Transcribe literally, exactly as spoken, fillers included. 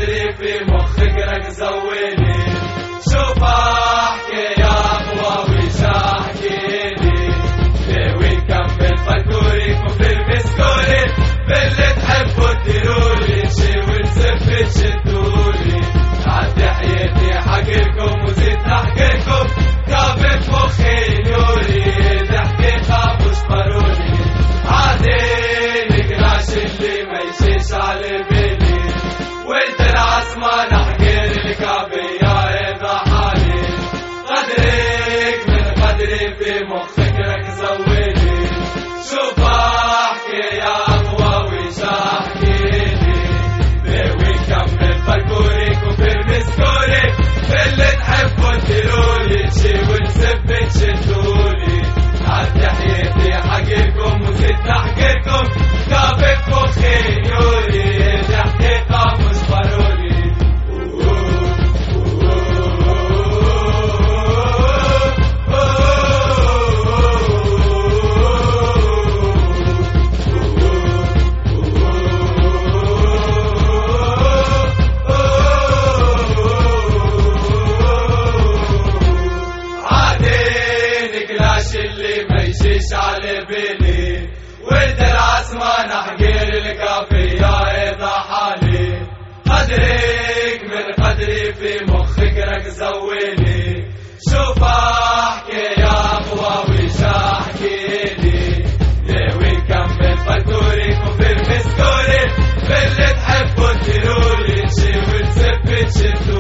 قدري في مخك رك زويني. شوف احكي يا اقوى ويش احكيلي، ليه نكمل فلكلوري كفر مسكولي، باللي تحبوا تديرولي شي ونسف تشدولي. عد حياتي حقلكم وزيد احكيلكم كابت مخي نوري، الحقيقة مش ضروري عادي نقلاش اللي ما يشيش على بالي، وانت العاصمة نحكي لك بيا اذا حالي. قدرك من قدري في مخك رك زويني. شوف احكي يا اقوى ويش احكيلي، ليه نكمل فلكلوري كفر مسكولي، باللي تحبوا تديرولي شي ونسب تشدولي. عد حياتي حقلكم وزيد احكيلكم كافك مخي نوري، الحقيقة مش ضروري. اللي ما يجيش على بالي، وانت العاصمة نحكي لك فيها اذا حالي. قدرك من قدري في مخك رك زويني. شوف احكي يا اقوى ويش احكيلي، ليه نكمل فلكلوري كفر مسكولي، باللي تحبوا تديرولي شي ونسب تشدولي.